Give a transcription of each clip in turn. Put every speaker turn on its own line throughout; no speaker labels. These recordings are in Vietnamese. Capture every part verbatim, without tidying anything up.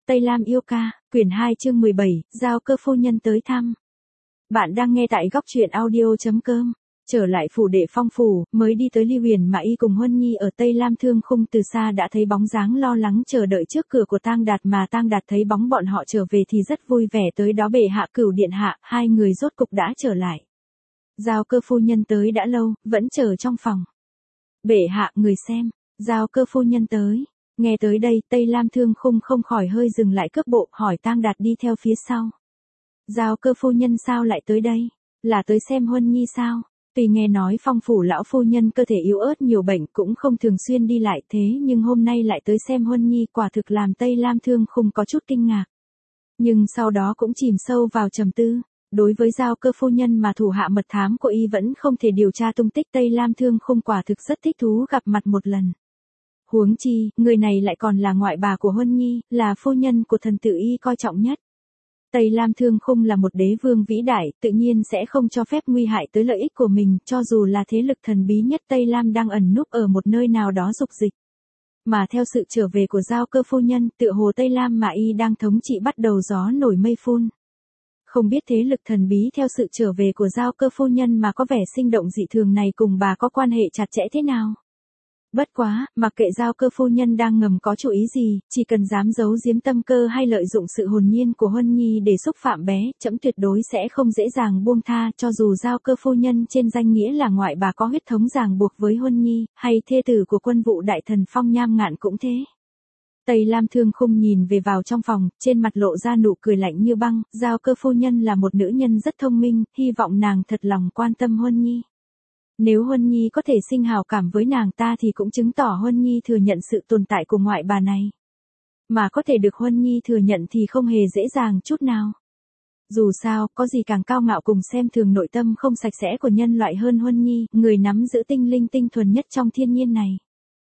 Tây Lam yêu ca, quyển hai chương mười bảy, Giao Cơ phu nhân tới thăm. Bạn đang nghe tại góc truyện audio chấm com. Trở lại phủ đệ Phong phủ, mới đi tới Ly Huyền mà y cùng Huân Nhi ở Tây Lam Thương Khung từ xa đã thấy bóng dáng lo lắng chờ đợi trước cửa của Tang Đạt, mà Tang Đạt thấy bóng bọn họ trở về thì rất vui vẻ. Tới đó bệ hạ Cửu điện hạ, hai người rốt cục đã trở lại. Giao Cơ phu nhân tới đã lâu, vẫn chờ trong phòng. Bệ hạ, người xem, Giao Cơ phu nhân tới. Nghe tới đây, Tây Lam Thương Khung không khỏi hơi dừng lại cước bộ, hỏi Tang Đạt đi theo phía sau. Giao Cơ phu nhân sao lại tới đây? Là tới xem Huân Nhi sao? Tuy nghe nói Phong phủ lão phu nhân cơ thể yếu ớt nhiều bệnh cũng không thường xuyên đi lại, thế nhưng hôm nay lại tới xem Huân Nhi, quả thực làm Tây Lam Thương Khung có chút kinh ngạc. Nhưng sau đó cũng chìm sâu vào trầm tư. Đối với Giao Cơ phu nhân mà thủ hạ mật thám của y vẫn không thể điều tra tung tích, Tây Lam Thương Khung quả thực rất thích thú gặp mặt một lần. Huống chi, người này lại còn là ngoại bà của Huân Nhi, là phu nhân của thần tử y coi trọng nhất. Tây Lam Thương Khung là một đế vương vĩ đại, tự nhiên sẽ không cho phép nguy hại tới lợi ích của mình, cho dù là thế lực thần bí nhất Tây Lam đang ẩn núp ở một nơi nào đó dục dịch. Mà theo sự trở về của Giao Cơ phu nhân, tựa hồ Tây Lam mà y đang thống trị bắt đầu gió nổi mây phun. Không biết thế lực thần bí theo sự trở về của Giao Cơ phu nhân mà có vẻ sinh động dị thường này cùng bà có quan hệ chặt chẽ thế nào? Bất quá, mặc kệ Giao Cơ phu nhân đang ngầm có chủ ý gì, chỉ cần dám giấu giếm tâm cơ hay lợi dụng sự hồn nhiên của Huân Nhi để xúc phạm bé, trẫm tuyệt đối sẽ không dễ dàng buông tha, cho dù Giao Cơ phu nhân trên danh nghĩa là ngoại bà có huyết thống ràng buộc với Huân Nhi, hay thê tử của quân vụ đại thần Phong Nham Ngạn cũng thế. Tây Lam Thương Khung nhìn về vào trong phòng, trên mặt lộ ra nụ cười lạnh như băng. Giao Cơ phu nhân là một nữ nhân rất thông minh, hy vọng nàng thật lòng quan tâm Huân Nhi. Nếu Huân Nhi có thể sinh hào cảm với nàng ta thì cũng chứng tỏ Huân Nhi thừa nhận sự tồn tại của ngoại bà này. Mà có thể được Huân Nhi thừa nhận thì không hề dễ dàng chút nào. Dù sao, có gì càng cao ngạo cùng xem thường nội tâm không sạch sẽ của nhân loại hơn Huân Nhi, người nắm giữ tinh linh tinh thuần nhất trong thiên nhiên này.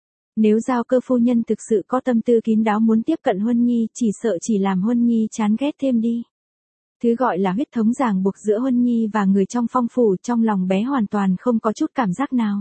Nếu Giao Cơ phu nhân thực sự có tâm tư kín đáo muốn tiếp cận Huân Nhi, chỉ sợ chỉ làm Huân Nhi chán ghét thêm đi. Thứ gọi là huyết thống ràng buộc giữa Huân Nhi và người trong Phong phủ, trong lòng bé hoàn toàn không có chút cảm giác nào.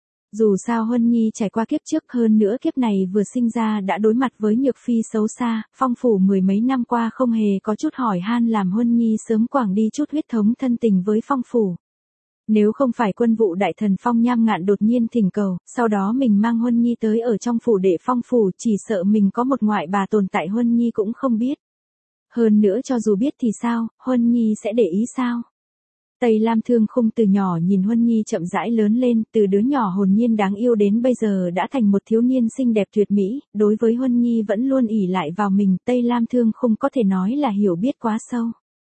Dù sao Huân Nhi trải qua kiếp trước, hơn nữa kiếp này vừa sinh ra đã đối mặt với nhược phi xấu xa, Phong phủ mười mấy năm qua không hề có chút hỏi han làm Huân Nhi sớm quảng đi chút huyết thống thân tình với Phong phủ. Nếu không phải quân vụ đại thần Phong Nham Ngạn đột nhiên thỉnh cầu, sau đó mình mang Huân Nhi tới ở trong phủ đệ Phong phủ, chỉ sợ mình có một ngoại bà tồn tại Huân Nhi cũng không biết. Hơn nữa cho dù biết thì sao, Huân Nhi sẽ để ý sao? Tây Lam Thương Khung từ nhỏ nhìn Huân Nhi chậm rãi lớn lên, từ đứa nhỏ hồn nhiên đáng yêu đến bây giờ đã thành một thiếu niên xinh đẹp tuyệt mỹ, đối với Huân Nhi vẫn luôn ỷ lại vào mình, Tây Lam Thương Khung có thể nói là hiểu biết quá sâu.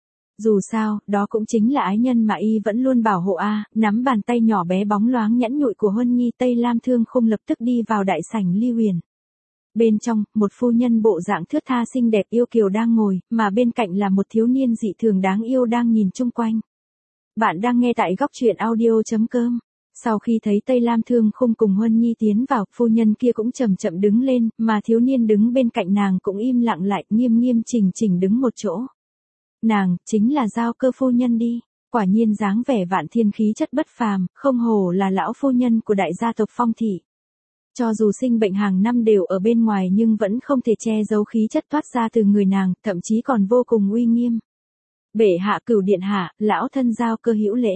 Dù sao, đó cũng chính là ái nhân mà y vẫn luôn bảo hộ a. Nắm bàn tay nhỏ bé bóng loáng nhẵn nhụi của Huân Nhi, Tây Lam Thương Khung lập tức đi vào đại sảnh Ly Huyền. Bên trong, một phu nhân bộ dạng thướt tha xinh đẹp yêu kiều đang ngồi, mà bên cạnh là một thiếu niên dị thường đáng yêu đang nhìn chung quanh. Bạn đang nghe tại góc truyện audio chấm com. Sau khi thấy Tây Lam Thương Khung cùng Huân Nhi tiến vào, phu nhân kia cũng chậm chậm đứng lên, mà thiếu niên đứng bên cạnh nàng cũng im lặng lại, nghiêm nghiêm chỉnh chỉnh đứng một chỗ. Nàng, chính là Giao Cơ phu nhân đi. Quả nhiên dáng vẻ vạn thiên khí chất bất phàm, không hổ là lão phu nhân của đại gia tộc Phong thị. Cho dù sinh bệnh hàng năm đều ở bên ngoài nhưng vẫn không thể che giấu khí chất toát ra từ người nàng, thậm chí còn vô cùng uy nghiêm. Bệ hạ Cửu điện hạ, lão thân Giao Cơ hữu lễ.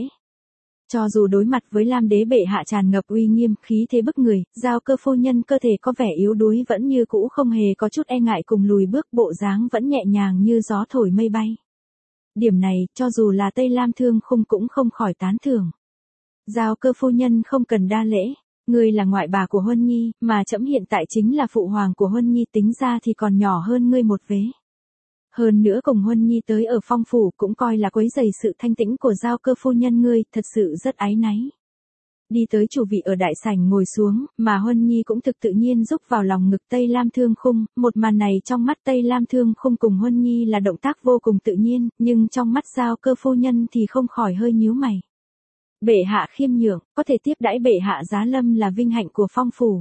Cho dù đối mặt với Lam đế bệ hạ tràn ngập uy nghiêm, khí thế bức người, Giao Cơ phu nhân cơ thể có vẻ yếu đuối vẫn như cũ không hề có chút e ngại cùng lùi bước, bộ dáng vẫn nhẹ nhàng như gió thổi mây bay. Điểm này, cho dù là Tây Lam Thương Khung cũng không khỏi tán thưởng. Giao Cơ phu nhân không cần đa lễ. Ngươi là ngoại bà của Huân Nhi, mà trẫm hiện tại chính là phụ hoàng của Huân Nhi, tính ra thì còn nhỏ hơn ngươi một vế. Hơn nữa cùng Huân Nhi tới ở Phong phủ cũng coi là quấy rầy sự thanh tĩnh của Giao Cơ phu nhân ngươi, thật sự rất áy náy. Đi tới chủ vị ở đại sảnh ngồi xuống, mà Huân Nhi cũng thực tự nhiên rúc vào lòng ngực Tây Lam Thương Khung, một màn này trong mắt Tây Lam Thương Khung cùng Huân Nhi là động tác vô cùng tự nhiên, nhưng trong mắt Giao Cơ phu nhân thì không khỏi hơi nhíu mày. Bệ hạ khiêm nhường, có thể tiếp đãi bệ hạ giá lâm là vinh hạnh của Phong phủ.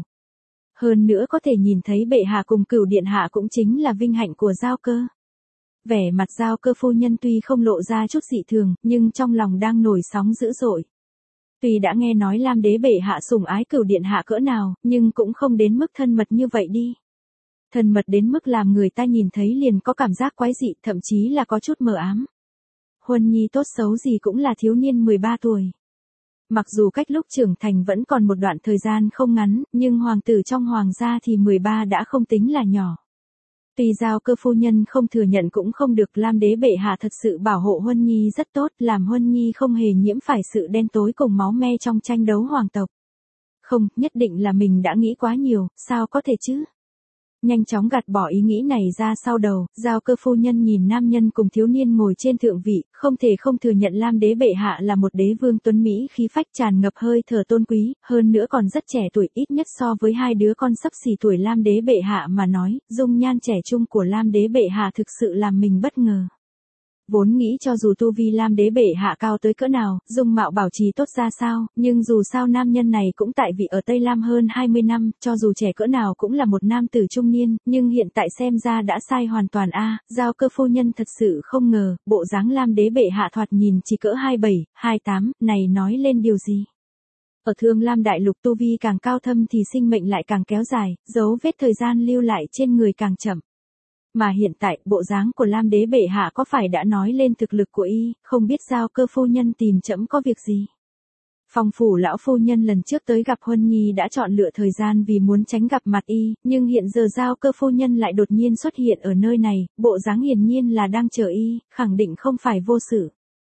Hơn nữa có thể nhìn thấy bệ hạ cùng Cửu điện hạ cũng chính là vinh hạnh của Giao Cơ. Vẻ mặt Giao Cơ phu nhân tuy không lộ ra chút dị thường, nhưng trong lòng đang nổi sóng dữ dội. Tuy đã nghe nói Lam đế bệ hạ sủng ái Cửu điện hạ cỡ nào, nhưng cũng không đến mức thân mật như vậy đi. Thân mật đến mức làm người ta nhìn thấy liền có cảm giác quái dị, thậm chí là có chút mờ ám. Huân Nhi tốt xấu gì cũng là thiếu niên mười ba tuổi. Mặc dù cách lúc trưởng thành vẫn còn một đoạn thời gian không ngắn, nhưng hoàng tử trong hoàng gia thì mười ba đã không tính là nhỏ. Tuy Giao Cơ phu nhân không thừa nhận cũng không được, Lam đế bệ hạ thật sự bảo hộ Huân Nhi rất tốt, làm Huân Nhi không hề nhiễm phải sự đen tối cùng máu me trong tranh đấu hoàng tộc. Không, nhất định là mình đã nghĩ quá nhiều, sao có thể chứ? Nhanh chóng gạt bỏ ý nghĩ này ra sau đầu, Giao Cơ phu nhân nhìn nam nhân cùng thiếu niên ngồi trên thượng vị, không thể không thừa nhận Lam đế bệ hạ là một đế vương tuấn mỹ khí phách tràn ngập hơi thở tôn quý, hơn nữa còn rất trẻ tuổi, ít nhất so với hai đứa con sắp xỉ tuổi Lam đế bệ hạ mà nói, dung nhan trẻ trung của Lam đế bệ hạ thực sự làm mình bất ngờ. Vốn nghĩ cho dù tu vi Lam đế bệ hạ cao tới cỡ nào, dung mạo bảo trì tốt ra sao, nhưng dù sao nam nhân này cũng tại vị ở Tây Lam hơn hai mươi năm, cho dù trẻ cỡ nào cũng là một nam tử trung niên, nhưng hiện tại xem ra đã sai hoàn toàn a. À, Giao Cơ phu nhân thật sự không ngờ, bộ dáng Lam đế bệ hạ thoạt nhìn chỉ cỡ hai mươi bảy, hai mươi tám, này nói lên điều gì? Ở Thương Lam đại lục tu vi càng cao thâm thì sinh mệnh lại càng kéo dài, dấu vết thời gian lưu lại trên người càng chậm. Mà hiện tại, bộ dáng của Lam đế bệ hạ có phải đã nói lên thực lực của y, không biết Giao Cơ phu nhân tìm trẫm có việc gì. Phong phủ lão phu nhân lần trước tới gặp Huân Nhi đã chọn lựa thời gian vì muốn tránh gặp mặt y, nhưng hiện giờ Giao Cơ phu nhân lại đột nhiên xuất hiện ở nơi này, bộ dáng hiển nhiên là đang chờ y, khẳng định không phải vô sự.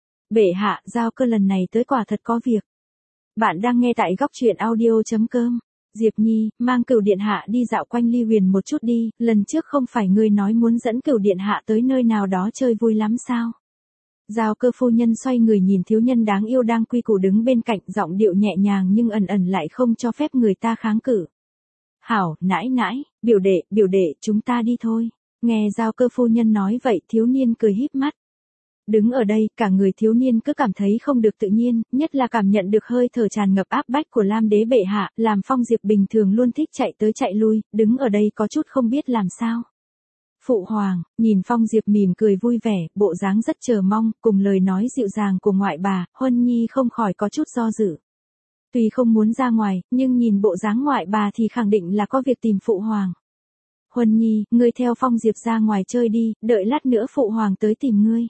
Bệ hạ, Giao Cơ lần này tới quả thật có việc. Bạn đang nghe tại góc truyện audio chấm com. Diệp Nhi, mang Cửu điện hạ đi dạo quanh Ly Huyền một chút đi, lần trước không phải ngươi nói muốn dẫn Cửu điện hạ tới nơi nào đó chơi vui lắm sao? Giao Cơ phu nhân xoay người nhìn thiếu nhân đáng yêu đang quy củ đứng bên cạnh, giọng điệu nhẹ nhàng nhưng ẩn ẩn lại không cho phép người ta kháng cự. Hảo, nãi nãi, biểu đệ, biểu đệ, chúng ta đi thôi. Nghe Giao Cơ phu nhân nói vậy, thiếu niên cười híp mắt. Đứng ở đây, cả người thiếu niên cứ cảm thấy không được tự nhiên, nhất là cảm nhận được hơi thở tràn ngập áp bách của Lam đế bệ hạ, làm Phong Diệp bình thường luôn thích chạy tới chạy lui, đứng ở đây có chút không biết làm sao. Phụ hoàng, nhìn Phong Diệp mỉm cười vui vẻ, bộ dáng rất chờ mong, cùng lời nói dịu dàng của ngoại bà, Huân Nhi không khỏi có chút do dự. Tuy không muốn ra ngoài, nhưng nhìn bộ dáng ngoại bà thì khẳng định là có việc tìm phụ hoàng. Huân Nhi, ngươi theo Phong Diệp ra ngoài chơi đi, đợi lát nữa phụ hoàng tới tìm ngươi.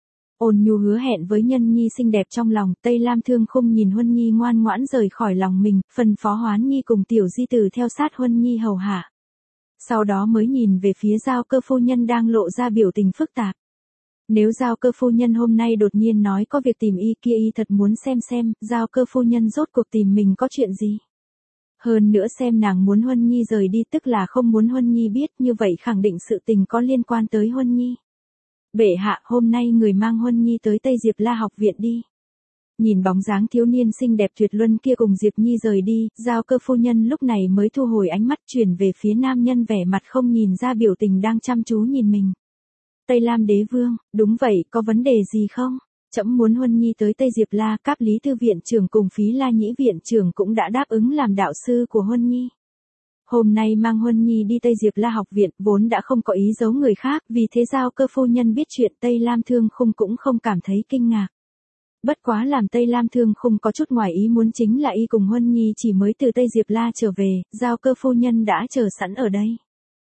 Ôn nhu hứa hẹn với nhân nhi xinh đẹp trong lòng, Tây Lam Thương Khung nhìn Huân Nhi ngoan ngoãn rời khỏi lòng mình, phân phó Hoán Nhi cùng tiểu di tử theo sát Huân Nhi hầu hạ. Sau đó mới nhìn về phía Giao Cơ phu nhân đang lộ ra biểu tình phức tạp. Nếu Giao Cơ phu nhân hôm nay đột nhiên nói có việc tìm y kia, y thật muốn xem xem, Giao Cơ phu nhân rốt cuộc tìm mình có chuyện gì. Hơn nữa xem nàng muốn Huân Nhi rời đi tức là không muốn Huân Nhi biết, như vậy khẳng định sự tình có liên quan tới Huân Nhi. Bệ hạ, hôm nay người mang Huân Nhi tới Tây Diệp La học viện đi. Nhìn bóng dáng thiếu niên xinh đẹp tuyệt luân kia cùng Diệp Nhi rời đi, Giao Cơ phu nhân lúc này mới thu hồi ánh mắt chuyển về phía nam nhân vẻ mặt không nhìn ra biểu tình đang chăm chú nhìn mình. Tây Lam đế vương, đúng vậy, có vấn đề gì không? Trẫm muốn Huân Nhi tới Tây Diệp La, Cáp Lý Tư viện trưởng cùng Phí La Nhĩ viện trưởng cũng đã đáp ứng làm đạo sư của Huân Nhi. Hôm nay mang Huân Nhi đi Tây Diệp La học viện, vốn đã không có ý giấu người khác, vì thế Giao Cơ phu nhân biết chuyện Tây Lam Thương Khung cũng không cảm thấy kinh ngạc. Bất quá làm Tây Lam Thương Khung có chút ngoài ý muốn chính là y cùng Huân Nhi chỉ mới từ Tây Diệp La trở về, Giao Cơ phu nhân đã chờ sẵn ở đây.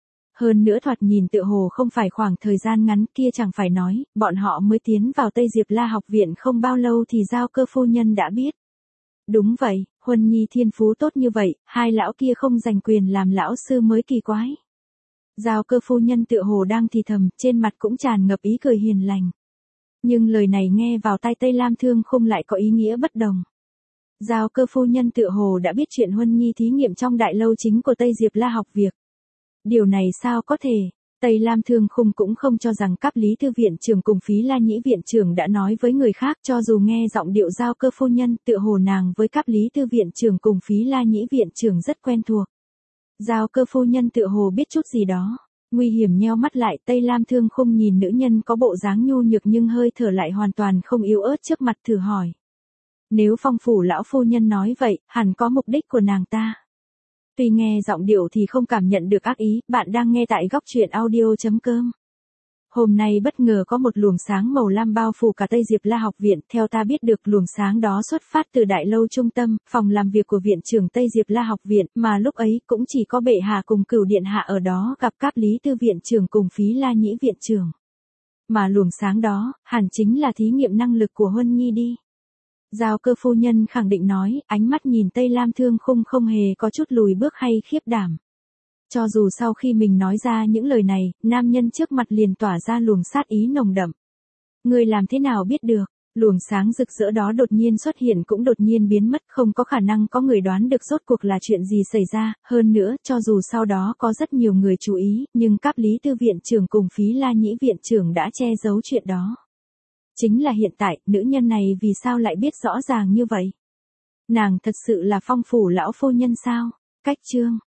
Hơn nữa thoạt nhìn tựa hồ không phải khoảng thời gian ngắn kia, chẳng phải nói, bọn họ mới tiến vào Tây Diệp La học viện không bao lâu thì Giao Cơ phu nhân đã biết. Đúng vậy, Huân Nhi thiên phú tốt như vậy, hai lão kia không giành quyền làm lão sư mới kỳ quái. Giao Cơ phu nhân tựa hồ đang thì thầm, trên mặt cũng tràn ngập ý cười hiền lành. Nhưng lời này nghe vào tai Tây Lam Thương Khung lại có ý nghĩa bất đồng. Giao Cơ phu nhân tựa hồ đã biết chuyện Huân Nhi thí nghiệm trong đại lâu chính của Tây Diệp La học việc. Điều này sao có thể? Tây Lam Thương Khung cũng không cho rằng Cáp Lý Thư viện trưởng cùng Phí La Nhĩ viện trưởng đã nói với người khác, cho dù nghe giọng điệu Giao Cơ phu nhân, tựa hồ nàng với Cáp Lý Thư viện trưởng cùng Phí La Nhĩ viện trưởng rất quen thuộc. Giao Cơ phu nhân tựa hồ biết chút gì đó. Nguy hiểm nheo mắt lại, Tây Lam Thương Khung nhìn nữ nhân có bộ dáng nhu nhược nhưng hơi thở lại hoàn toàn không yếu ớt trước mặt, thử hỏi. Nếu Phong phủ lão phu nhân nói vậy, hẳn có mục đích của nàng ta. Tuy nghe giọng điệu thì không cảm nhận được ác ý, bạn đang nghe tại góc truyện audio chấm com. Hôm nay bất ngờ có một luồng sáng màu lam bao phủ cả Tây Diệp La học viện, theo ta biết được luồng sáng đó xuất phát từ đại lâu trung tâm, phòng làm việc của viện trưởng Tây Diệp La học viện, mà lúc ấy cũng chỉ có bệ hạ cùng Cửu điện hạ ở đó gặp Cáp Lý Tư viện trưởng cùng Phí La Nhĩ viện trưởng. Mà luồng sáng đó, hẳn chính là thí nghiệm năng lực của Huân Nhi đi. Giao Cơ phu nhân khẳng định nói, ánh mắt nhìn Tây Lam Thương Khung không hề có chút lùi bước hay khiếp đảm. Cho dù sau khi mình nói ra những lời này, nam nhân trước mặt liền tỏa ra luồng sát ý nồng đậm. Người làm thế nào biết được, luồng sáng rực rỡ đó đột nhiên xuất hiện cũng đột nhiên biến mất, không có khả năng có người đoán được rốt cuộc là chuyện gì xảy ra, hơn nữa, cho dù sau đó có rất nhiều người chú ý, nhưng Cáp Lý Tư viện trưởng cùng Phí La Nhĩ viện trưởng đã che giấu chuyện đó. Chính là hiện tại, nữ nhân này vì sao lại biết rõ ràng như vậy? Nàng thật sự là Phong phủ lão phu nhân sao? Cách chương